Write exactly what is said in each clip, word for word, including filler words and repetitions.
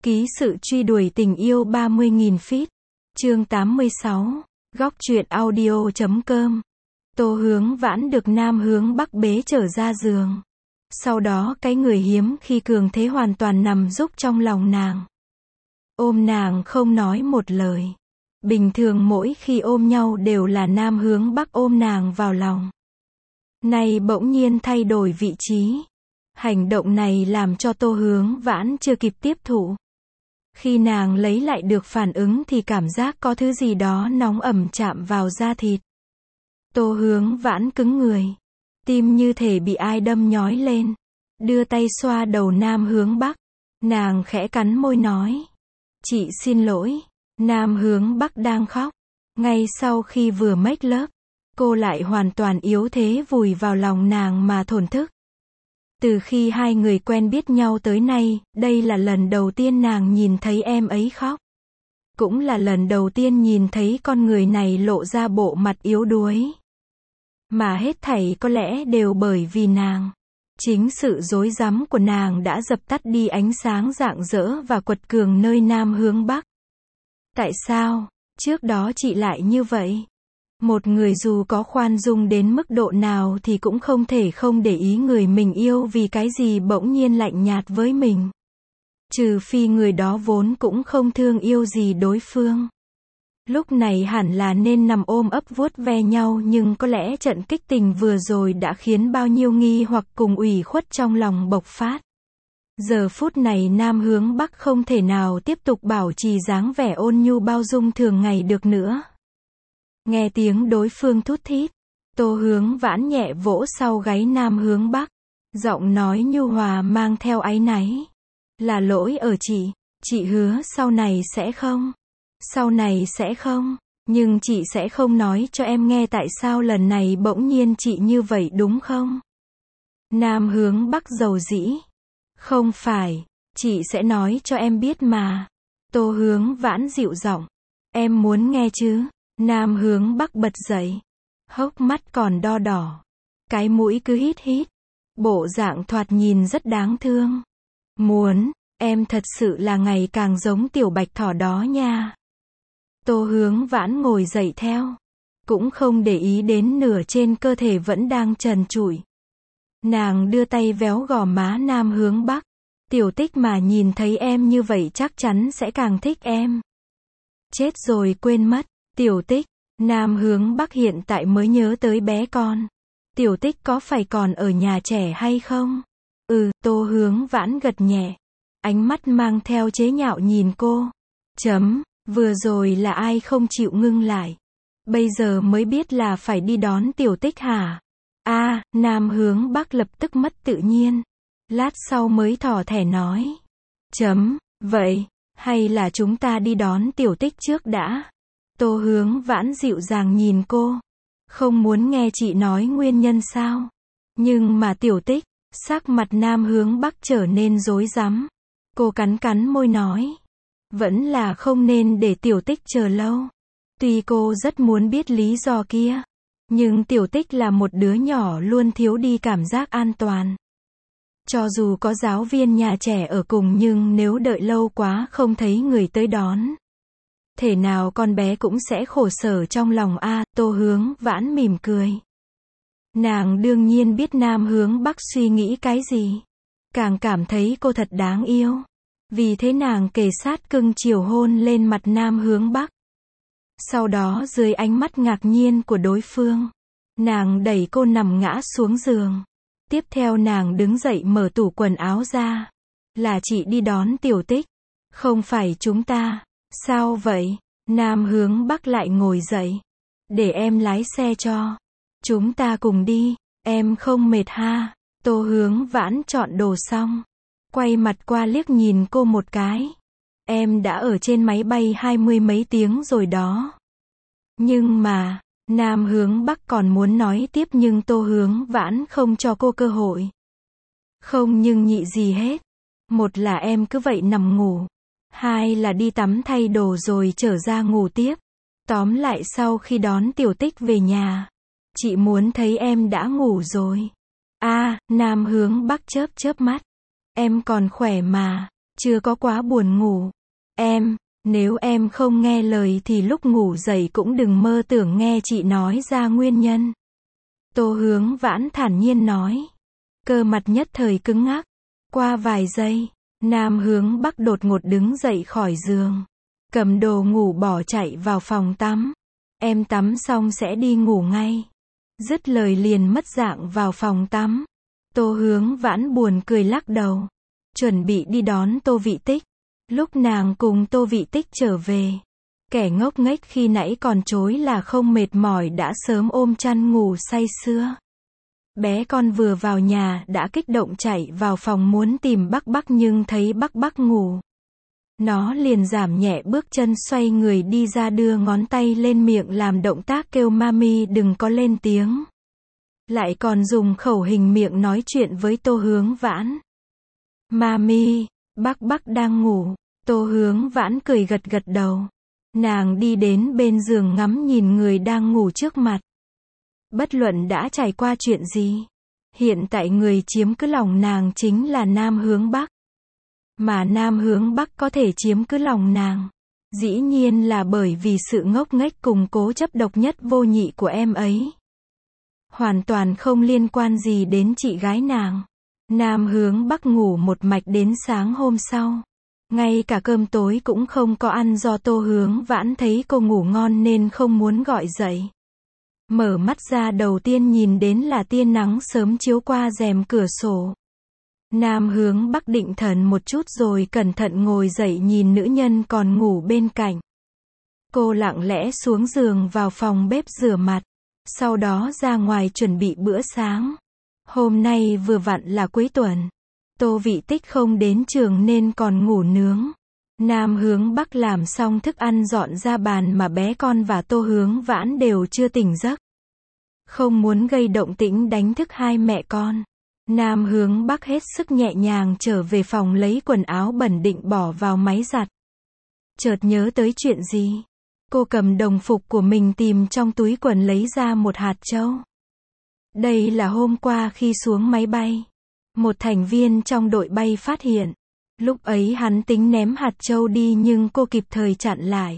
Ký sự truy đuổi tình yêu ba mươi nghìn feet. Chương tám mươi sáu. Góc truyện audio chấm com. Tô Hướng Vãn được Nam Hướng Bắc bế trở ra giường. Sau đó cái người hiếm khi cường thế hoàn toàn nằm rúc trong lòng nàng. Ôm nàng không nói một lời. Bình thường mỗi khi ôm nhau đều là Nam Hướng Bắc ôm nàng vào lòng. Nay bỗng nhiên thay đổi vị trí. Hành động này làm cho Tô Hướng Vãn chưa kịp tiếp thụ. Khi nàng lấy lại được phản ứng thì cảm giác có thứ gì đó nóng ẩm chạm vào da thịt. Tô Hướng Vãn cứng người. Tim như thể bị ai đâm nhói lên. Đưa tay xoa đầu Nam Hướng Bắc. Nàng khẽ cắn môi nói. Chị xin lỗi. Nam Hướng Bắc đang khóc. Ngay sau khi vừa make love, cô lại hoàn toàn yếu thế vùi vào lòng nàng mà thổn thức. Từ khi hai người quen biết nhau tới nay, đây là lần đầu tiên nàng nhìn thấy em ấy khóc. Cũng là lần đầu tiên nhìn thấy con người này lộ ra bộ mặt yếu đuối. Mà hết thảy có lẽ đều bởi vì nàng. Chính sự rối rắm của nàng đã dập tắt đi ánh sáng rạng rỡ và quật cường nơi Nam Hướng Bắc. Tại sao, trước đó chị lại như vậy? Một người dù có khoan dung đến mức độ nào thì cũng không thể không để ý người mình yêu vì cái gì bỗng nhiên lạnh nhạt với mình. Trừ phi người đó vốn cũng không thương yêu gì đối phương. Lúc này hẳn là nên nằm ôm ấp vuốt ve nhau, nhưng có lẽ trận kích tình vừa rồi đã khiến bao nhiêu nghi hoặc cùng ủy khuất trong lòng bộc phát. Giờ phút này Nam Hướng Bắc không thể nào tiếp tục bảo trì dáng vẻ ôn nhu bao dung thường ngày được nữa. Nghe tiếng đối phương thút thít, Tô Hướng Vãn nhẹ vỗ sau gáy Nam Hướng Bắc. Giọng nói nhu hòa mang theo áy náy. Là lỗi ở chị, chị hứa sau này sẽ không. Sau này sẽ không, nhưng chị sẽ không nói cho em nghe tại sao lần này bỗng nhiên chị như vậy đúng không? Nam Hướng Bắc dầu dĩ. Không phải, chị sẽ nói cho em biết mà. Tô Hướng Vãn dịu giọng. Em muốn nghe chứ? Nam Hướng Bắc bật dậy. Hốc mắt còn đo đỏ. Cái mũi cứ hít hít. Bộ dạng thoạt nhìn rất đáng thương. Muốn, em thật sự là ngày càng giống tiểu bạch thỏ đó nha. Tô Hướng Vãn ngồi dậy theo. Cũng không để ý đến nửa trên cơ thể vẫn đang trần trụi. Nàng đưa tay véo gò má Nam Hướng Bắc. Tiểu Tích mà nhìn thấy em như vậy chắc chắn sẽ càng thích em. Chết rồi quên mất. Tiểu Tích. Nam Hướng Bắc hiện tại mới nhớ tới bé con. Tiểu Tích có phải còn ở nhà trẻ hay không? Ừ, Tô Hướng Vãn gật nhẹ. Ánh mắt mang theo chế nhạo nhìn cô. Chấm, vừa rồi là ai không chịu ngưng lại. Bây giờ mới biết là phải đi đón Tiểu Tích hả? A, à, Nam Hướng Bắc lập tức mất tự nhiên. Lát sau mới thỏ thẻ nói. Chấm, vậy, hay là chúng ta đi đón Tiểu Tích trước đã? Tô Hướng Vãn dịu dàng nhìn cô. Không muốn nghe chị nói nguyên nhân sao? Nhưng mà Tiểu Tích, sắc mặt Nam Hướng Bắc trở nên rối rắm. Cô cắn cắn môi nói. Vẫn là không nên để Tiểu Tích chờ lâu. Tuy cô rất muốn biết lý do kia. Nhưng Tiểu Tích là một đứa nhỏ luôn thiếu đi cảm giác an toàn. Cho dù có giáo viên nhà trẻ ở cùng nhưng nếu đợi lâu quá không thấy người tới đón. Thể nào con bé cũng sẽ khổ sở trong lòng a. Tô Hướng Vãn mỉm cười. Nàng đương nhiên biết Nam Hướng Bắc suy nghĩ cái gì. Càng cảm thấy cô thật đáng yêu. Vì thế nàng kề sát cưng chiều hôn lên mặt Nam Hướng Bắc. Sau đó dưới ánh mắt ngạc nhiên của đối phương, nàng đẩy cô nằm ngã xuống giường. Tiếp theo nàng đứng dậy mở tủ quần áo ra. Là chị đi đón Tiểu Tích. Không phải chúng ta. Sao vậy? Nam Hướng Bắc lại ngồi dậy. Để em lái xe cho. Chúng ta cùng đi. Em không mệt ha? Tô Hướng Vãn chọn đồ xong. Quay mặt qua liếc nhìn cô một cái. Em đã ở trên máy bay hai mươi mấy tiếng rồi đó. Nhưng mà, Nam Hướng Bắc còn muốn nói tiếp nhưng Tô Hướng Vãn không cho cô cơ hội. Không nhưng nhị gì hết. Một là em cứ vậy nằm ngủ. Hai là đi tắm thay đồ rồi trở ra ngủ tiếp. Tóm lại sau khi đón Tiểu Tích về nhà, chị muốn thấy em đã ngủ rồi. A, à, Nam Hướng Bắc chớp chớp mắt. Em còn khỏe mà. chưa có quá buồn ngủ. Em, nếu em không nghe lời thì lúc ngủ dậy cũng đừng mơ tưởng nghe chị nói ra nguyên nhân. Tô Hướng Vãn thản nhiên nói. Cơ mặt nhất thời cứng ngắc. Qua vài giây, Nam Hướng Bắc đột ngột đứng dậy khỏi giường. Cầm đồ ngủ bỏ chạy vào phòng tắm. Em tắm xong sẽ đi ngủ ngay. Dứt lời liền mất dạng vào phòng tắm. Tô Hướng Vãn buồn cười lắc đầu. Chuẩn bị đi đón Tô Vị Tích. Lúc nàng cùng Tô Vị Tích trở về, kẻ ngốc nghếch khi nãy còn chối là không mệt mỏi đã sớm ôm chăn ngủ say sưa. Bé con vừa vào nhà đã kích động chạy vào phòng muốn tìm Bắc Bắc nhưng thấy Bắc Bắc ngủ. Nó liền giảm nhẹ bước chân xoay người đi ra đưa ngón tay lên miệng làm động tác kêu mami đừng có lên tiếng. Lại còn dùng khẩu hình miệng nói chuyện với Tô Hướng Vãn. Mami, Bắc Bắc đang ngủ. Tô Hướng Vãn cười gật gật đầu. Nàng đi đến bên giường ngắm nhìn người đang ngủ trước mặt. Bất luận đã trải qua chuyện gì, hiện tại người chiếm cứ lòng nàng chính là Nam Hướng Bắc. Mà Nam Hướng Bắc có thể chiếm cứ lòng nàng, dĩ nhiên là bởi vì sự ngốc nghếch cùng cố chấp độc nhất vô nhị của em ấy. Hoàn toàn không liên quan gì đến chị gái nàng. Nam Hướng Bắc ngủ một mạch đến sáng hôm sau. Ngay cả cơm tối cũng không có ăn do Tô Hướng Vãn thấy cô ngủ ngon nên không muốn gọi dậy. Mở mắt ra đầu tiên nhìn đến là tia nắng sớm chiếu qua rèm cửa sổ. Nam Hướng Bắc định thần một chút rồi cẩn thận ngồi dậy nhìn nữ nhân còn ngủ bên cạnh. Cô lặng lẽ xuống giường vào phòng bếp rửa mặt, sau đó ra ngoài chuẩn bị bữa sáng. Hôm nay vừa vặn là cuối tuần. Tô Vị Tích không đến trường nên còn ngủ nướng. Nam Hướng Bắc làm xong thức ăn dọn ra bàn mà bé con và Tô Hướng Vãn đều chưa tỉnh giấc. Không muốn gây động tĩnh đánh thức hai mẹ con. Nam Hướng Bắc hết sức nhẹ nhàng trở về phòng lấy quần áo bẩn định bỏ vào máy giặt. Chợt nhớ tới chuyện gì. Cô cầm đồng phục của mình tìm trong túi quần lấy ra một hạt trâu. Đây là hôm qua khi xuống máy bay. Một thành viên trong đội bay phát hiện. Lúc ấy hắn tính ném hạt trâu đi nhưng cô kịp thời chặn lại.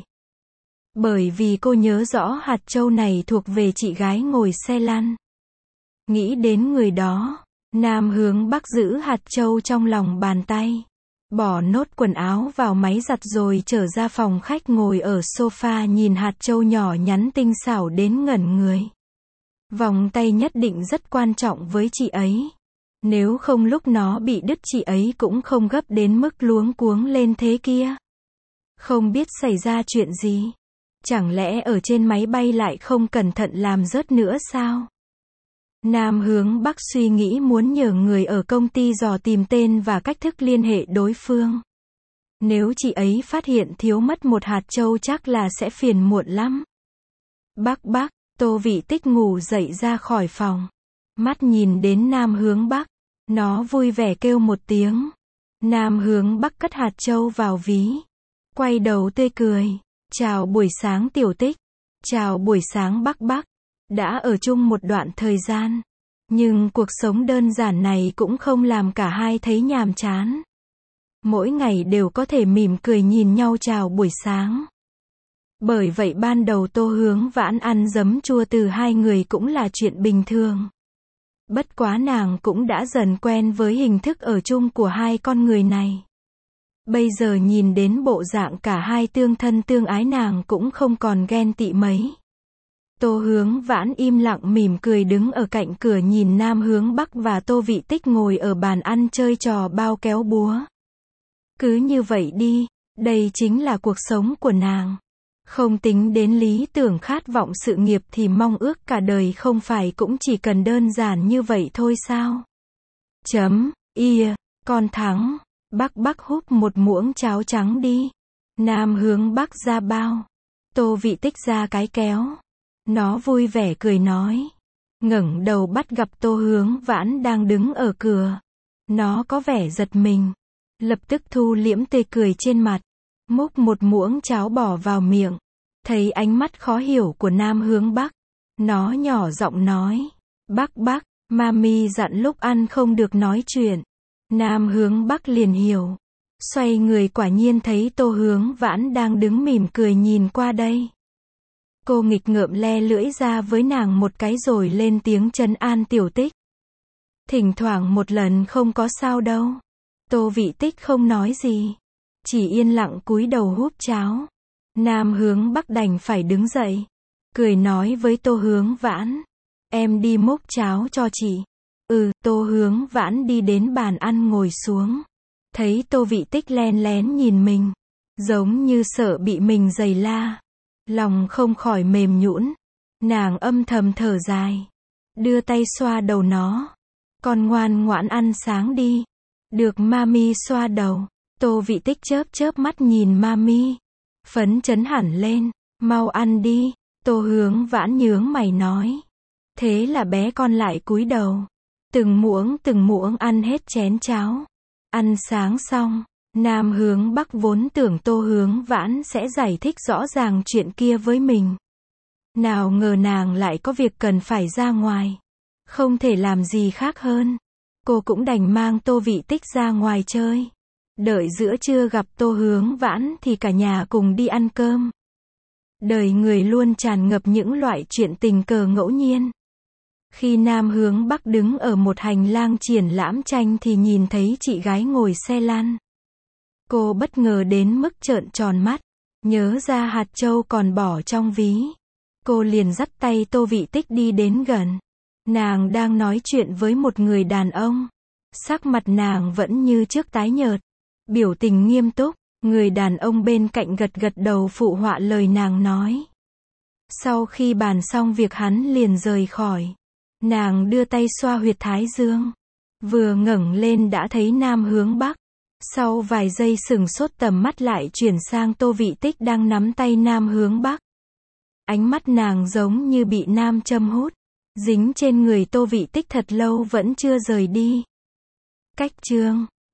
Bởi vì cô nhớ rõ hạt trâu này thuộc về chị gái ngồi xe lăn. Nghĩ đến người đó, Nam Hướng Bắc giữ hạt trâu trong lòng bàn tay. Bỏ nốt quần áo vào máy giặt rồi trở ra phòng khách ngồi ở sofa nhìn hạt trâu nhỏ nhắn tinh xảo đến ngẩn người. Vòng tay nhất định rất quan trọng với chị ấy. Nếu không lúc nó bị đứt chị ấy cũng không gấp đến mức luống cuống lên thế kia. Không biết xảy ra chuyện gì. Chẳng lẽ ở trên máy bay lại không cẩn thận làm rớt nữa sao? Nam Hướng Bắc suy nghĩ muốn nhờ người ở công ty dò tìm tên và cách thức liên hệ đối phương. Nếu chị ấy phát hiện thiếu mất một hạt trâu chắc là sẽ phiền muộn lắm. Bắc Bắc, Tô Vị Tích ngủ dậy ra khỏi phòng. Mắt nhìn đến Nam Hướng Bắc. Nó vui vẻ kêu một tiếng. Nam Hướng Bắc cất hạt trâu vào ví. Quay đầu tươi cười. Chào buổi sáng Tiểu Tích. Chào buổi sáng Bắc Bắc. Đã ở chung một đoạn thời gian. Nhưng cuộc sống đơn giản này cũng không làm cả hai thấy nhàm chán. Mỗi ngày đều có thể mỉm cười nhìn nhau chào buổi sáng. Bởi vậy ban đầu Tô Hướng Vãn ăn giấm chua từ hai người cũng là chuyện bình thường. Bất quá nàng cũng đã dần quen với hình thức ở chung của hai con người này. Bây giờ nhìn đến bộ dạng cả hai tương thân tương ái nàng cũng không còn ghen tị mấy. Tô Hướng Vãn im lặng mỉm cười đứng ở cạnh cửa nhìn Nam Hướng Bắc và Tô Vị Tích ngồi ở bàn ăn chơi trò bao kéo búa. Cứ như vậy đi, đây chính là cuộc sống của nàng. Không tính đến lý tưởng khát vọng sự nghiệp thì mong ước cả đời không phải cũng chỉ cần đơn giản như vậy thôi sao? Chấm, ia, con thắng. Bắc Bắc húp một muỗng cháo trắng đi. Nam Hướng Bắc ra bao. Tô Vị Tích ra cái kéo. Nó vui vẻ cười nói. Ngẩng đầu bắt gặp Tô Hướng Vãn đang đứng ở cửa. Nó có vẻ giật mình. Lập tức thu liễm tươi cười trên mặt. Múc một muỗng cháo bỏ vào miệng. Thấy ánh mắt khó hiểu của Nam Hướng Bắc. Nó nhỏ giọng nói. Bắc Bắc, mami dặn lúc ăn không được nói chuyện. Nam Hướng Bắc liền hiểu. Xoay người quả nhiên thấy Tô Hướng Vãn đang đứng mỉm cười nhìn qua đây. Cô nghịch ngợm le lưỡi ra với nàng một cái rồi lên tiếng trấn an Tiểu Tích. Thỉnh thoảng một lần không có sao đâu. Tô Vị Tích không nói gì, chỉ yên lặng cúi đầu húp cháo. Nam Hướng Bắc đành phải đứng dậy, cười nói với Tô Hướng Vãn, em đi múc cháo cho chị. Ừ, Tô Hướng Vãn đi đến bàn ăn ngồi xuống. Thấy Tô Vị Tích len lén nhìn mình, giống như sợ bị mình giày la. Lòng không khỏi mềm nhũn, nàng âm thầm thở dài, đưa tay xoa đầu nó. Con ngoan ngoãn ăn sáng đi. Được mami xoa đầu, Tô Vị Tích chớp chớp mắt nhìn mami, phấn chấn hẳn lên, mau ăn đi. Tô Hướng Vãn nhướng mày nói. Thế là bé con lại cúi đầu, từng muỗng từng muỗng ăn hết chén cháo. Ăn sáng xong, Nam Hướng Bắc vốn tưởng Tô Hướng Vãn sẽ giải thích rõ ràng chuyện kia với mình. Nào ngờ nàng lại có việc cần phải ra ngoài. Không thể làm gì khác hơn. Cô cũng đành mang Tô Vị Tích ra ngoài chơi. Đợi giữa trưa gặp Tô Hướng Vãn thì cả nhà cùng đi ăn cơm. Đời người luôn tràn ngập những loại chuyện tình cờ ngẫu nhiên. Khi Nam Hướng Bắc đứng ở một hành lang triển lãm tranh thì nhìn thấy chị gái ngồi xe lăn. Cô bất ngờ đến mức trợn tròn mắt, nhớ ra hạt châu còn bỏ trong ví. Cô liền dắt tay Tô Vị Tích đi đến gần. Nàng đang nói chuyện với một người đàn ông. Sắc mặt nàng vẫn như trước tái nhợt, biểu tình nghiêm túc. Người đàn ông bên cạnh gật gật đầu phụ họa lời nàng nói. Sau khi bàn xong việc hắn liền rời khỏi. Nàng đưa tay xoa huyệt thái dương. Vừa ngẩng lên đã thấy Nam Hướng Bắc. Sau vài giây sửng sốt tầm mắt lại chuyển sang Tô Vị Tích đang nắm tay Nam Hướng Bắc. Ánh mắt nàng giống như bị nam châm hút, dính trên người Tô Vị Tích thật lâu vẫn chưa rời đi. Cách chương